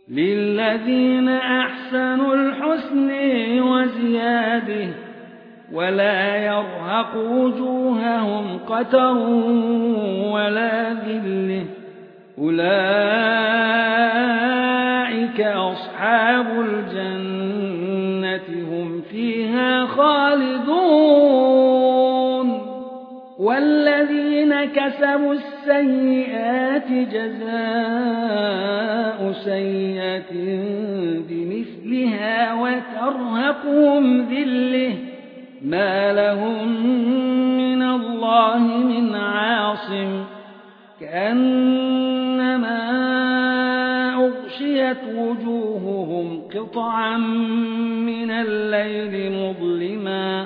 للذين أحسنوا الحسن وزيادة ولا يرهق وجوههم قتر ولا ذلة أولئك أصحاب الجنة هم فيها خالدون والذين كسبوا السيئات جزاء سيئة بمثلها وترهقهم ذلة ما لهم من الله من عاصم كأنما أغشيت وجوههم قطعا من الليل مظلما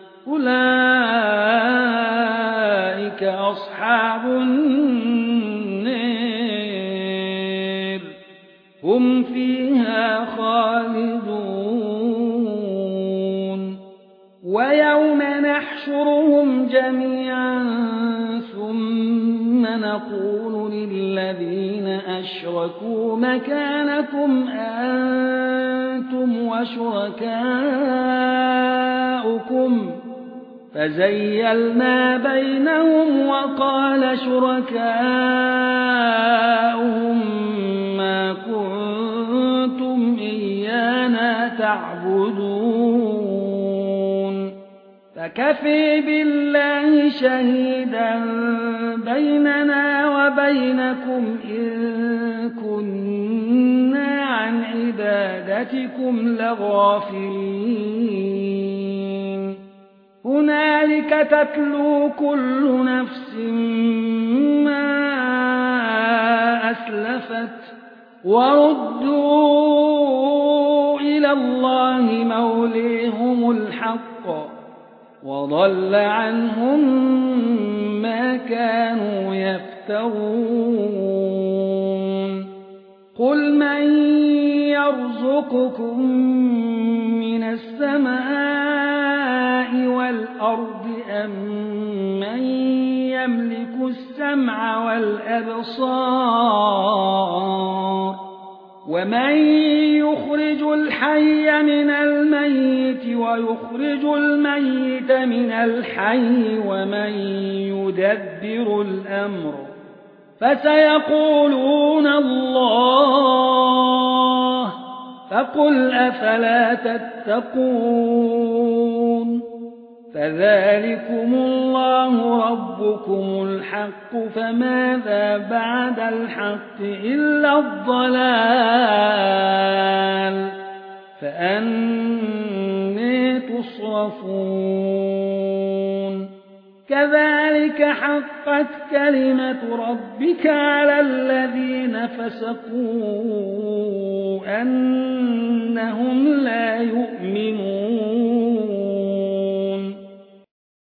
أولئك أصحاب النار هم فيها خالدون ويوم نحشرهم جميعا ثم نقول للذين أشركوا مكانكم أنتم وشركاؤكم فزيلنا بينهم وقال شركاؤهم ما كنتم إيانا تعبدون فكفى بالله شهيدا بيننا وبينكم إن كنا عن عبادتكم لغافلين هنالك تتلو كل نفس ما أسلفت وردوا إلى الله موليهم الحق وضل عنهم ما كانوا يفترون قل من يرزقكم من السماء والأرض أم من يملك السمع والأبصار ومن يخرج الحي من الميت ويخرج الميت من الحي ومن يدبر الأمر فسيقولون الله فقل أفلا تتقون فذلكم الله ربكم الحق فماذا بعد الحق إلا الضلال فأنى تصرفون كذلك حقت كلمة ربك على الذين فسقوا أنهم لا يؤمنون